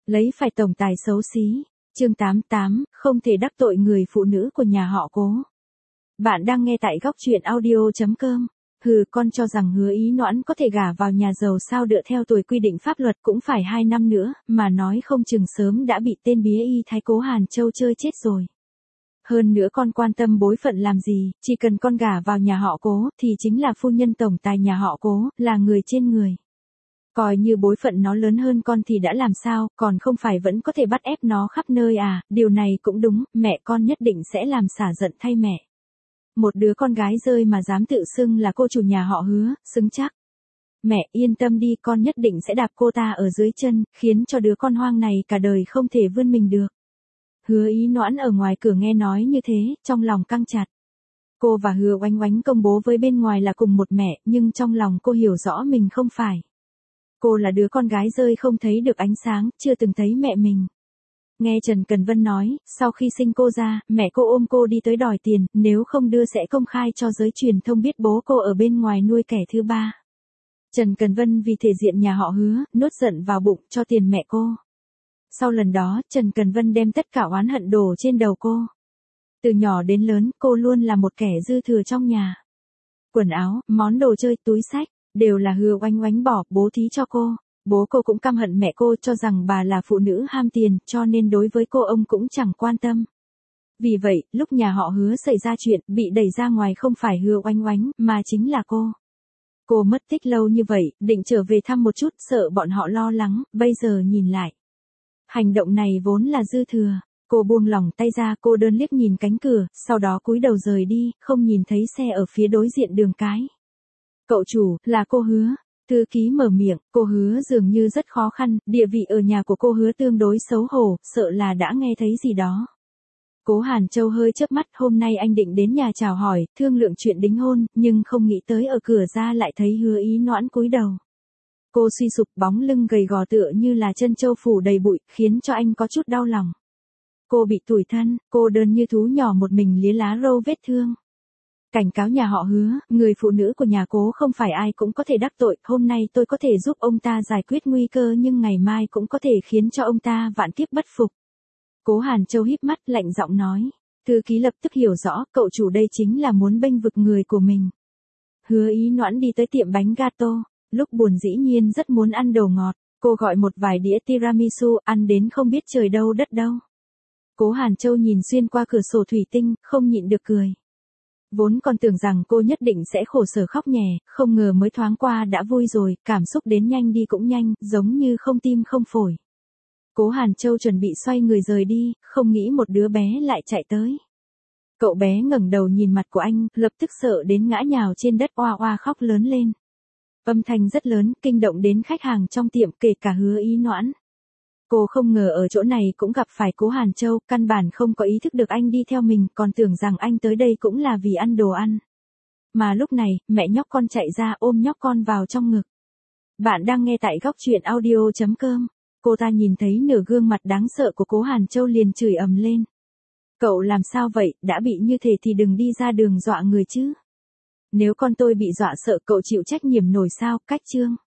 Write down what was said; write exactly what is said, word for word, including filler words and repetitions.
Lấy phải tổng tài xấu xí. Chương tám mươi tám, không thể đắc tội người phụ nữ của nhà họ Cố. Bạn đang nghe tại góc truyện audio chấm com. Hừ, con cho rằng Hứa Ý Noãn có thể gả vào nhà giàu sao, dựa theo tuổi quy định pháp luật cũng phải hai năm nữa, mà nói không chừng sớm đã bị tên bía y thái Cố Hàn Châu chơi chết rồi. Hơn nữa con quan tâm bối phận làm gì, chỉ cần con gả vào nhà họ Cố, thì chính là phu nhân tổng tài nhà họ Cố, là người trên người. Coi như bối phận nó lớn hơn con thì đã làm sao, còn không phải vẫn có thể bắt ép nó khắp nơi à, điều này cũng đúng, mẹ con nhất định sẽ làm xả giận thay mẹ. Một đứa con gái rơi mà dám tự xưng là cô chủ nhà họ Hứa, xứng chắc. Mẹ yên tâm đi, con nhất định sẽ đạp cô ta ở dưới chân, khiến cho đứa con hoang này cả đời không thể vươn mình được. Hứa Ý Noãn ở ngoài cửa nghe nói như thế, trong lòng căng chặt. Cô và Hứa Oánh Oánh công bố với bên ngoài là cùng một mẹ, nhưng trong lòng cô hiểu rõ mình không phải. Cô là đứa con gái rơi không thấy được ánh sáng, chưa từng thấy mẹ mình. Nghe Trần Cần Vân nói, sau khi sinh cô ra, mẹ cô ôm cô đi tới đòi tiền, nếu không đưa sẽ công khai cho giới truyền thông biết bố cô ở bên ngoài nuôi kẻ thứ ba. Trần Cần Vân vì thể diện nhà họ Hứa, nuốt giận vào bụng cho tiền mẹ cô. Sau lần đó, Trần Cần Vân đem tất cả oán hận đổ trên đầu cô. Từ nhỏ đến lớn, cô luôn là một kẻ dư thừa trong nhà. Quần áo, món đồ chơi, túi xách, đều là Hứa Oánh Oánh bỏ, bố thí cho cô. Bố cô cũng căm hận mẹ cô, cho rằng bà là phụ nữ ham tiền, cho nên đối với cô ông cũng chẳng quan tâm. Vì vậy, lúc nhà họ Hứa xảy ra chuyện, bị đẩy ra ngoài không phải Hứa Oánh Oánh, mà chính là cô. Cô mất tích lâu như vậy, định trở về thăm một chút, sợ bọn họ lo lắng, bây giờ nhìn lại. Hành động này vốn là dư thừa. Cô buông lỏng tay ra, cô đơn liếc nhìn cánh cửa, sau đó cúi đầu rời đi, không nhìn thấy xe ở phía đối diện đường cái. Cậu chủ, là cô Hứa. Thư ký mở miệng, cô Hứa dường như rất khó khăn, địa vị ở nhà của cô Hứa tương đối xấu hổ, sợ là đã nghe thấy gì đó. Cố Hàn Châu hơi chớp mắt, hôm nay anh định đến nhà chào hỏi, thương lượng chuyện đính hôn, nhưng không nghĩ tới ở cửa ra lại thấy Hứa Ý Noãn cúi đầu. Cô suy sụp, bóng lưng gầy gò tựa như là chân châu phủ đầy bụi, khiến cho anh có chút đau lòng. Cô bị tủi thân, cô đơn như thú nhỏ một mình lía lá râu vết thương. Cảnh cáo nhà họ Hứa, người phụ nữ của nhà Cố không phải ai cũng có thể đắc tội, hôm nay tôi có thể giúp ông ta giải quyết nguy cơ nhưng ngày mai cũng có thể khiến cho ông ta vạn kiếp bất phục. Cố Hàn Châu híp mắt lạnh giọng nói. Thư ký lập tức hiểu rõ, cậu chủ đây chính là muốn bênh vực người của mình. Hứa Ý Noãn đi tới tiệm bánh gato, lúc buồn dĩ nhiên rất muốn ăn đồ ngọt, cô gọi một vài đĩa tiramisu, ăn đến không biết trời đâu đất đâu. Cố Hàn Châu nhìn xuyên qua cửa sổ thủy tinh, không nhịn được cười. Vốn còn tưởng rằng cô nhất định sẽ khổ sở khóc nhè, không ngờ mới thoáng qua đã vui rồi, cảm xúc đến nhanh đi cũng nhanh, giống như không tim không phổi. Cố Hàn Châu chuẩn bị xoay người rời đi, không nghĩ một đứa bé lại chạy tới. Cậu bé ngẩng đầu nhìn mặt của anh, lập tức sợ đến ngã nhào trên đất oa oa khóc lớn lên. Âm thanh rất lớn, kinh động đến khách hàng trong tiệm, kể cả Hứa Ý Noãn. Cô không ngờ ở chỗ này cũng gặp phải Cố Hàn Châu, căn bản không có ý thức được anh đi theo mình, còn tưởng rằng anh tới đây cũng là vì ăn đồ ăn. Mà lúc này, mẹ nhóc con chạy ra ôm nhóc con vào trong ngực. Bạn đang nghe tại góc truyện audio chấm com. Cô ta nhìn thấy nửa gương mặt đáng sợ của Cố Hàn Châu liền chửi ầm lên. Cậu làm sao vậy, đã bị như thế thì đừng đi ra đường dọa người chứ. Nếu con tôi bị dọa sợ cậu chịu trách nhiệm nổi sao, cách chương.